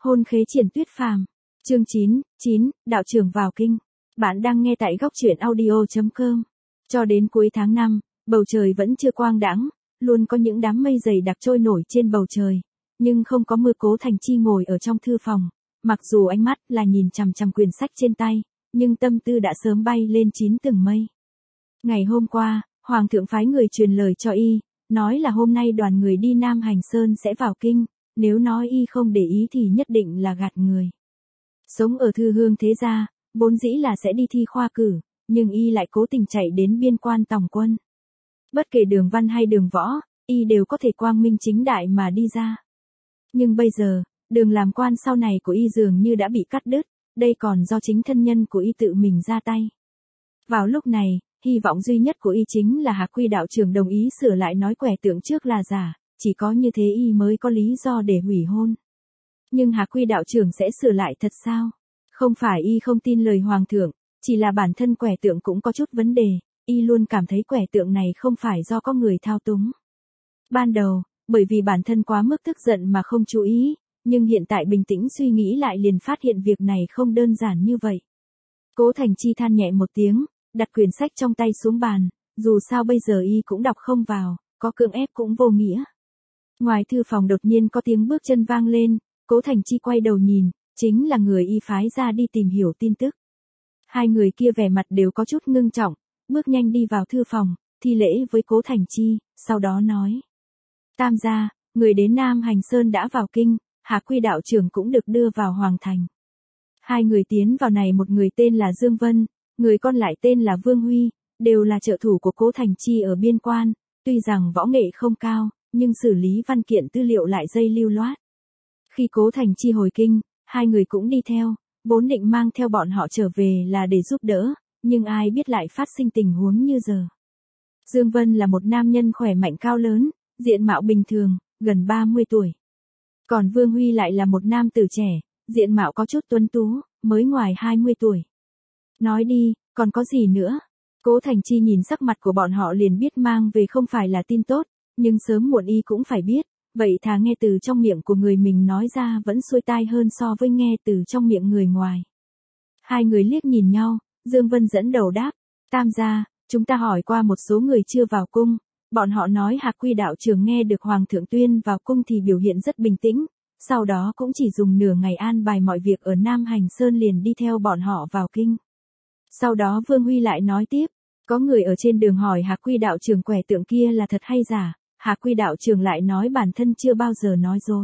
Hôn khế triển tuyết phàm. Chương 9, đạo trưởng vào kinh. Bạn đang nghe tại góc truyện audio.com. Cho đến cuối tháng 5, bầu trời vẫn chưa quang đãng, luôn có những đám mây dày đặc trôi nổi trên bầu trời, nhưng không có mưa. Cố Thành Chi ngồi ở trong thư phòng, mặc dù ánh mắt là nhìn chằm chằm quyển sách trên tay, nhưng tâm tư đã sớm bay lên 9 tầng mây. Ngày hôm qua, Hoàng thượng phái người truyền lời cho y, nói là hôm nay đoàn người đi Nam Hành Sơn sẽ vào kinh, nếu nói y không để ý thì nhất định là gạt người. Sống ở Thư Hương thế gia, vốn dĩ là sẽ đi thi khoa cử, nhưng y lại cố tình chạy đến biên quan tòng quân. Bất kể đường văn hay đường võ, y đều có thể quang minh chính đại mà đi ra. Nhưng bây giờ, đường làm quan sau này của y dường như đã bị cắt đứt, đây còn do chính thân nhân của y tự mình ra tay. Vào lúc này, hy vọng duy nhất của y chính là Hạc Quy đạo trưởng đồng ý sửa lại nói quẻ tượng trước là giả, chỉ có như thế y mới có lý do để hủy hôn. Nhưng Hạc Quy đạo trưởng sẽ sửa lại thật sao? Không phải y không tin lời Hoàng thượng, chỉ là bản thân quẻ tượng cũng có chút vấn đề, y luôn cảm thấy quẻ tượng này không phải do có người thao túng. Ban đầu, bởi vì bản thân quá mức tức giận mà không chú ý, nhưng hiện tại bình tĩnh suy nghĩ lại liền phát hiện việc này không đơn giản như vậy. Cố Thành Chi than nhẹ một tiếng, đặt quyển sách trong tay xuống bàn, dù sao bây giờ y cũng đọc không vào, có cưỡng ép cũng vô nghĩa. Ngoài thư phòng đột nhiên có tiếng bước chân vang lên, Cố Thành Chi quay đầu nhìn, chính là người y phái ra đi tìm hiểu tin tức. Hai người kia vẻ mặt đều có chút ngưng trọng, bước nhanh đi vào thư phòng, thi lễ với Cố Thành Chi, sau đó nói. Tam gia, người đến Nam Hành Sơn đã vào kinh, Hạc Quy đạo trưởng cũng được đưa vào Hoàng Thành. Hai người tiến vào này, một người tên là Dương Vân, người con lại tên là Vương Huy, đều là trợ thủ của Cố Thành Chi ở biên quan, tuy rằng võ nghệ không cao, nhưng xử lý văn kiện tư liệu lại dây lưu loát. Khi Cố Thành Chi hồi kinh, hai người cũng đi theo, vốn định mang theo bọn họ trở về là để giúp đỡ, nhưng ai biết lại phát sinh tình huống như giờ. Dương Vân là một nam nhân khỏe mạnh cao lớn, diện mạo bình thường, gần 30 tuổi. Còn Vương Huy lại là một nam tử trẻ, diện mạo có chút tuấn tú, mới ngoài 20 tuổi. Nói đi, còn có gì nữa? Cố Thành Chi nhìn sắc mặt của bọn họ liền biết mang về không phải là tin tốt, nhưng sớm muộn y cũng phải biết, vậy thà nghe từ trong miệng của người mình nói ra vẫn xuôi tai hơn so với nghe từ trong miệng người ngoài. Hai người liếc nhìn nhau, Dương Vân dẫn đầu đáp, Tam gia, chúng ta hỏi qua một số người chưa vào cung, bọn họ nói Hạc Quy đạo trưởng nghe được Hoàng thượng tuyên vào cung thì biểu hiện rất bình tĩnh, sau đó cũng chỉ dùng nửa ngày an bài mọi việc ở Nam Hành Sơn liền đi theo bọn họ vào kinh. Sau đó Vương Huy lại nói tiếp, có người ở trên đường hỏi Hạc Quy đạo trưởng quẻ tượng kia là thật hay giả, Hạc Quy đạo trưởng lại nói bản thân chưa bao giờ nói dối.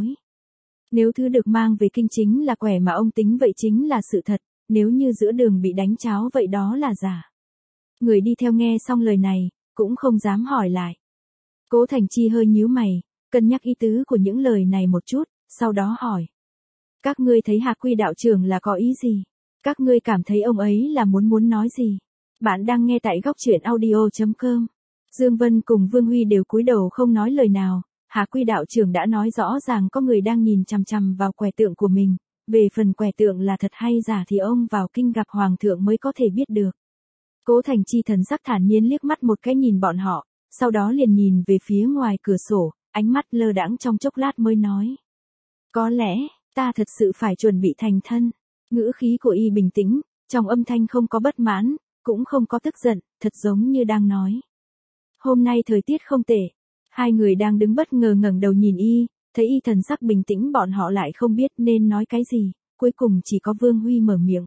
Nếu thứ được mang về kinh chính là quẻ mà ông tính vậy chính là sự thật, nếu như giữa đường bị đánh cháo vậy đó là giả. Người đi theo nghe xong lời này, cũng không dám hỏi lại. Cố Thành Chi hơi nhíu mày, cân nhắc ý tứ của những lời này một chút, sau đó hỏi. Các ngươi thấy Hạc Quy đạo trưởng là có ý gì? Các ngươi cảm thấy ông ấy là muốn nói gì? Bạn đang nghe tại góc truyện audio.com. Dương Vân cùng Vương Huy đều cúi đầu không nói lời nào, Hạc Quy đạo trưởng đã nói rõ ràng có người đang nhìn chằm chằm vào quẻ tượng của mình, về phần quẻ tượng là thật hay giả thì ông vào kinh gặp Hoàng thượng mới có thể biết được. Cố Thành Chi thần sắc thản nhiên liếc mắt một cái nhìn bọn họ, sau đó liền nhìn về phía ngoài cửa sổ, ánh mắt lơ đãng trong chốc lát mới nói. Có lẽ, ta thật sự phải chuẩn bị thành thân. Ngữ khí của y bình tĩnh, trong âm thanh không có bất mãn, cũng không có tức giận, thật giống như đang nói. Hôm nay thời tiết không tệ. Hai người đang đứng bất ngờ ngẩng đầu nhìn y, thấy y thần sắc bình tĩnh bọn họ lại không biết nên nói cái gì, cuối cùng chỉ có Vương Huy mở miệng.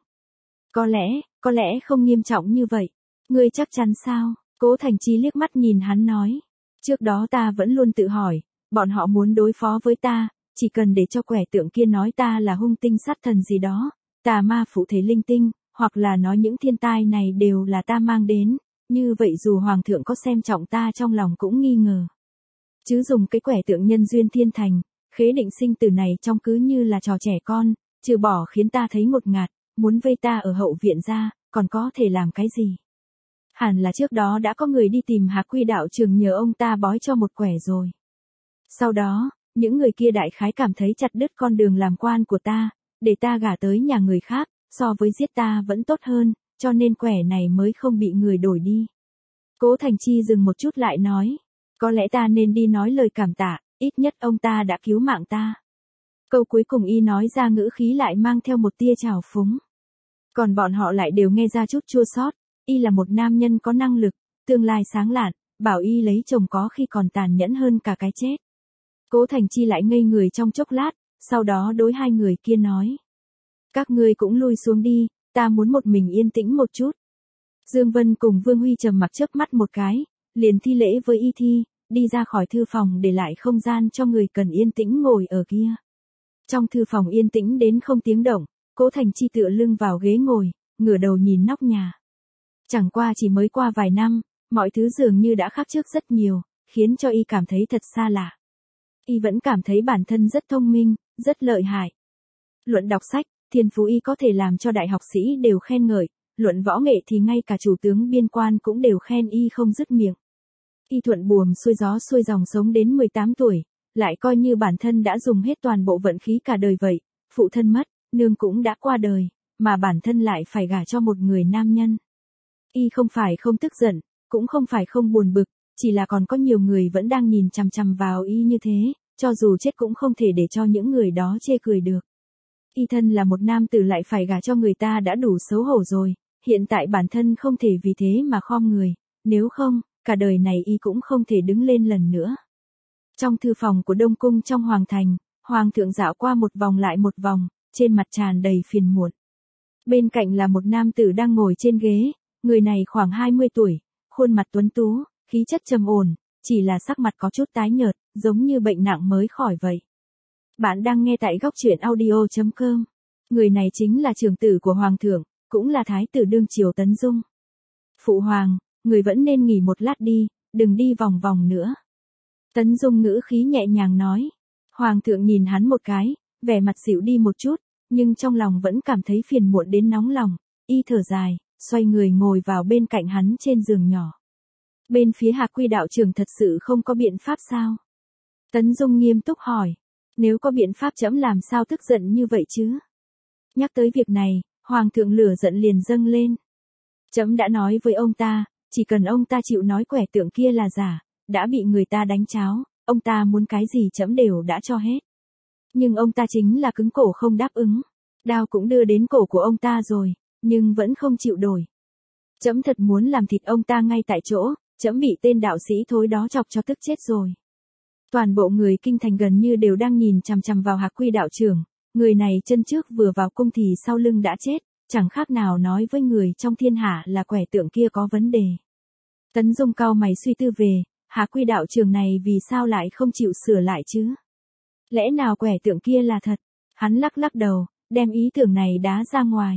Có lẽ không nghiêm trọng như vậy. Ngươi chắc chắn sao? Cố Thành Chi liếc mắt nhìn hắn nói. Trước đó ta vẫn luôn tự hỏi, bọn họ muốn đối phó với ta, chỉ cần để cho quẻ tượng kia nói ta là hung tinh sát thần gì đó, tà ma phụ thể linh tinh, hoặc là nói những thiên tai này đều là ta mang đến, như vậy dù Hoàng thượng có xem trọng ta trong lòng cũng nghi ngờ. Chứ dùng cái quẻ tượng nhân duyên thiên thành, khế định sinh tử này trong cứ như là trò trẻ con, trừ bỏ khiến ta thấy ngột ngạt, muốn vây ta ở hậu viện ra, còn có thể làm cái gì? Hẳn là trước đó đã có người đi tìm Hạc Quy đạo trưởng nhờ ông ta bói cho một quẻ rồi. Sau đó, những người kia đại khái cảm thấy chặt đứt con đường làm quan của ta, để ta gả tới nhà người khác, so với giết ta vẫn tốt hơn, cho nên quẻ này mới không bị người đổi đi. Cố Thành Chi dừng một chút lại nói, có lẽ ta nên đi nói lời cảm tạ, ít nhất ông ta đã cứu mạng ta. Câu cuối cùng y nói ra ngữ khí lại mang theo một tia trào phúng. Còn bọn họ lại đều nghe ra chút chua xót. Y là một nam nhân có năng lực, tương lai sáng lạn, bảo y lấy chồng có khi còn tàn nhẫn hơn cả cái chết. Cố Thành Chi lại ngây người trong chốc lát, sau đó đối hai người kia nói. Các ngươi cũng lui xuống đi, ta muốn một mình yên tĩnh một chút. Dương Vân cùng Vương Huy trầm mặc chớp mắt một cái, liền thi lễ với Y Thi, đi ra khỏi thư phòng để lại không gian cho người cần yên tĩnh ngồi ở kia. Trong thư phòng yên tĩnh đến không tiếng động, Cố Thành Chi tựa lưng vào ghế ngồi, ngửa đầu nhìn nóc nhà. Chẳng qua chỉ mới qua vài năm, mọi thứ dường như đã khác trước rất nhiều, khiến cho y cảm thấy thật xa lạ. Y vẫn cảm thấy bản thân rất thông minh, rất lợi hại. Luận đọc sách, thiên phú y có thể làm cho đại học sĩ đều khen ngợi, luận võ nghệ thì ngay cả chủ tướng biên quan cũng đều khen y không dứt miệng. Y thuận buồm xuôi gió xuôi dòng sống đến 18 tuổi, lại coi như bản thân đã dùng hết toàn bộ vận khí cả đời vậy, phụ thân mất, nương cũng đã qua đời, mà bản thân lại phải gả cho một người nam nhân. Y không phải không tức giận, cũng không phải không buồn bực, chỉ là còn có nhiều người vẫn đang nhìn chằm chằm vào y như thế, cho dù chết cũng không thể để cho những người đó chê cười được. Y thân là một nam tử lại phải gả cho người ta đã đủ xấu hổ rồi, hiện tại bản thân không thể vì thế mà khom người, nếu không, cả đời này y cũng không thể đứng lên lần nữa. Trong thư phòng của Đông Cung trong Hoàng Thành, Hoàng thượng dạo qua một vòng lại một vòng, trên mặt tràn đầy phiền muộn. Bên cạnh là một nam tử đang ngồi trên ghế, người này khoảng 20 tuổi, khuôn mặt tuấn tú, khí chất trầm ổn, chỉ là sắc mặt có chút tái nhợt, giống như bệnh nặng mới khỏi vậy. Bạn đang nghe tại góc truyện audio.com. Người này chính là trưởng tử của Hoàng thượng, cũng là thái tử đương triều Tấn Dung. Phụ hoàng, người vẫn nên nghỉ một lát đi, đừng đi vòng vòng nữa. Tấn Dung ngữ khí nhẹ nhàng nói. Hoàng thượng nhìn hắn một cái, vẻ mặt xỉu đi một chút, nhưng trong lòng vẫn cảm thấy phiền muộn đến nóng lòng, y thở dài, xoay người ngồi vào bên cạnh hắn trên giường nhỏ. Bên phía Hạc Quy đạo trưởng thật sự không có biện pháp sao? Tấn Dung nghiêm túc hỏi. Nếu có biện pháp trẫm làm sao tức giận như vậy chứ? Nhắc tới việc này, Hoàng thượng lửa giận liền dâng lên. Trẫm đã nói với ông ta, chỉ cần ông ta chịu nói quẻ tượng kia là giả, đã bị người ta đánh cháo, ông ta muốn cái gì trẫm đều đã cho hết. Nhưng ông ta chính là cứng cổ không đáp ứng. Đao cũng đưa đến cổ của ông ta rồi, nhưng vẫn không chịu đổi. Trẫm thật muốn làm thịt ông ta ngay tại chỗ, trẫm bị tên đạo sĩ thối đó chọc cho tức chết rồi. Toàn bộ người kinh thành gần như đều đang nhìn chằm chằm vào Hạc Quy đạo trưởng, người này chân trước vừa vào cung thì sau lưng đã chết, chẳng khác nào nói với người trong thiên hạ là quẻ tượng kia có vấn đề. Tấn Dung cau mày suy tư về, Hạc Quy đạo trưởng này vì sao lại không chịu sửa lại chứ? Lẽ nào quẻ tượng kia là thật? Hắn lắc lắc đầu, đem ý tưởng này đá ra ngoài.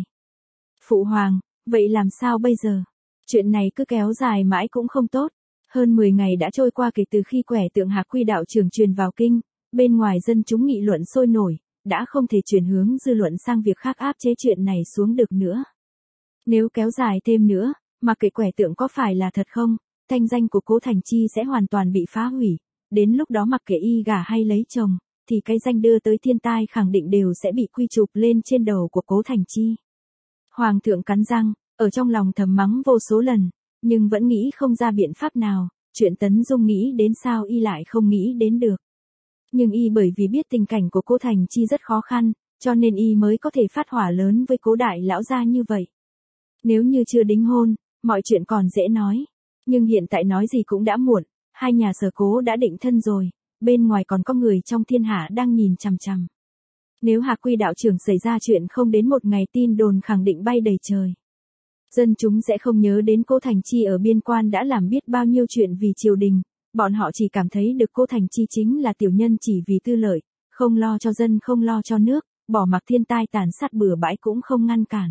Phụ hoàng, vậy làm sao bây giờ? Chuyện này cứ kéo dài mãi cũng không tốt. Hơn 10 ngày đã trôi qua kể từ khi quẻ tượng Hạc Quy đạo trưởng truyền vào kinh, bên ngoài dân chúng nghị luận sôi nổi, đã không thể chuyển hướng dư luận sang việc khác áp chế chuyện này xuống được nữa. Nếu kéo dài thêm nữa, mà kể quẻ tượng có phải là thật không, thanh danh của Cố Thành Chi sẽ hoàn toàn bị phá hủy, đến lúc đó mặc kệ y gả hay lấy chồng, thì cái danh đưa tới thiên tai khẳng định đều sẽ bị quy chụp lên trên đầu của Cố Thành Chi. Hoàng thượng cắn răng, ở trong lòng thầm mắng vô số lần, nhưng vẫn nghĩ không ra biện pháp nào, chuyện Tấn Dung nghĩ đến sao y lại không nghĩ đến được. Nhưng y bởi vì biết tình cảnh của Cố Thành Chi rất khó khăn, cho nên y mới có thể phát hỏa lớn với Cố đại lão gia như vậy. Nếu như chưa đính hôn, mọi chuyện còn dễ nói. Nhưng hiện tại nói gì cũng đã muộn, hai nhà Sở Cố đã định thân rồi, bên ngoài còn có người trong thiên hạ đang nhìn chằm chằm. Nếu Hạc Quy đạo trưởng xảy ra chuyện không đến một ngày tin đồn khẳng định bay đầy trời. Dân chúng sẽ không nhớ đến Cố Thành Chi ở biên quan đã làm biết bao nhiêu chuyện vì triều đình, bọn họ chỉ cảm thấy được Cố Thành Chi chính là tiểu nhân chỉ vì tư lợi, không lo cho dân không lo cho nước, bỏ mặc thiên tai tàn sát bừa bãi cũng không ngăn cản.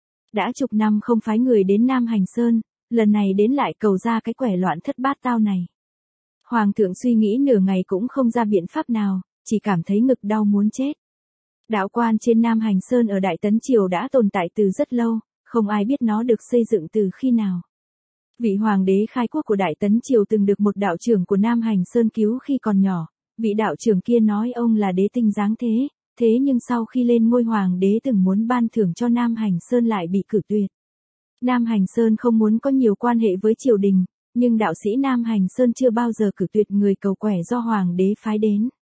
Đã chục năm không phái người đến Nam Hành Sơn, lần này đến lại cầu ra cái quẻ loạn thất bát tao này. Hoàng thượng suy nghĩ nửa ngày cũng không ra biện pháp nào, chỉ cảm thấy ngực đau muốn chết. Đạo quan trên Nam Hành Sơn ở Đại Tấn Triều đã tồn tại từ rất lâu, không ai biết nó được xây dựng từ khi nào. Vị hoàng đế khai quốc của Đại Tấn Triều từng được một đạo trưởng của Nam Hành Sơn cứu khi còn nhỏ, vị đạo trưởng kia nói ông là đế tinh dáng thế, thế nhưng sau khi lên ngôi hoàng đế từng muốn ban thưởng cho Nam Hành Sơn lại bị cử tuyệt. Nam Hành Sơn không muốn có nhiều quan hệ với triều đình, nhưng đạo sĩ Nam Hành Sơn chưa bao giờ cử tuyệt người cầu quẻ do hoàng đế phái đến.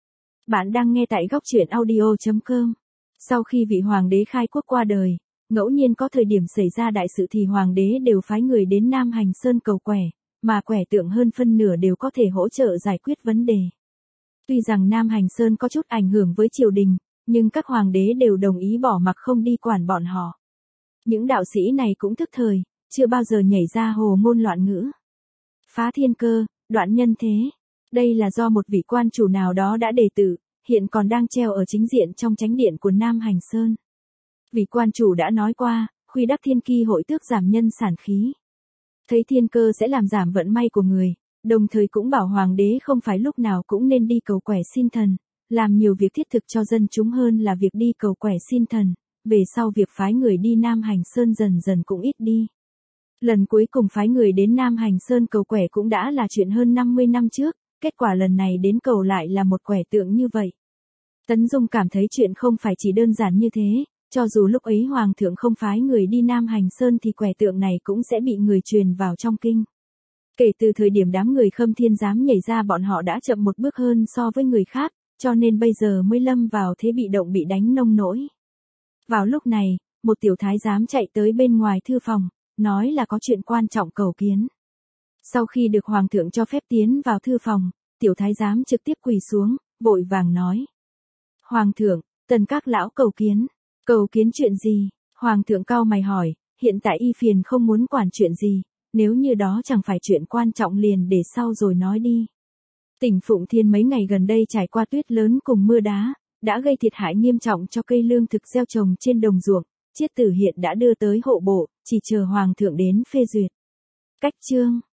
Bạn đang nghe tại góc truyện audio.com. Sau khi vị hoàng đế khai quốc qua đời, ngẫu nhiên có thời điểm xảy ra đại sự thì hoàng đế đều phái người đến Nam Hành Sơn cầu quẻ, mà quẻ tượng hơn phân nửa đều có thể hỗ trợ giải quyết vấn đề. Tuy rằng Nam Hành Sơn có chút ảnh hưởng với triều đình, nhưng các hoàng đế đều đồng ý bỏ mặc không đi quản bọn họ. Những đạo sĩ này cũng thức thời, chưa bao giờ nhảy ra hồ ngôn loạn ngữ. Phá thiên cơ, đoạn nhân thế. Đây là do một vị quan chủ nào đó đã đề tự, hiện còn đang treo ở chính diện trong chánh điện của Nam Hành Sơn. Vị quan chủ đã nói qua, khuy đắc thiên ki hội tước giảm nhân sản khí. Thấy thiên cơ sẽ làm giảm vận may của người, đồng thời cũng bảo hoàng đế không phải lúc nào cũng nên đi cầu quẻ xin thần, làm nhiều việc thiết thực cho dân chúng hơn là việc đi cầu quẻ xin thần, về sau việc phái người đi Nam Hành Sơn dần dần cũng ít đi. Lần cuối cùng phái người đến Nam Hành Sơn cầu quẻ cũng đã là chuyện hơn 50 năm trước, kết quả lần này đến cầu lại là một quẻ tượng như vậy. Tấn Dung cảm thấy chuyện không phải chỉ đơn giản như thế, cho dù lúc ấy Hoàng thượng không phái người đi Nam Hành Sơn thì quẻ tượng này cũng sẽ bị người truyền vào trong kinh. Kể từ thời điểm đám người Khâm Thiên Giám nhảy ra bọn họ đã chậm một bước hơn so với người khác, cho nên bây giờ mới lâm vào thế bị động bị đánh nông nỗi. Vào lúc này, một tiểu thái giám chạy tới bên ngoài thư phòng, nói là có chuyện quan trọng cầu kiến. Sau khi được Hoàng thượng cho phép tiến vào thư phòng, tiểu thái giám trực tiếp quỳ xuống, vội vàng nói. Hoàng thượng, tần các lão cầu kiến chuyện gì? Hoàng thượng cau mày hỏi, hiện tại y phiền không muốn quản chuyện gì, nếu như đó chẳng phải chuyện quan trọng liền để sau rồi nói đi. Tỉnh Phụng Thiên mấy ngày gần đây trải qua tuyết lớn cùng mưa đá, đã gây thiệt hại nghiêm trọng cho cây lương thực gieo trồng trên đồng ruộng, Chiết Tử hiện đã đưa tới hộ bộ, chỉ chờ Hoàng thượng đến phê duyệt. Cách chương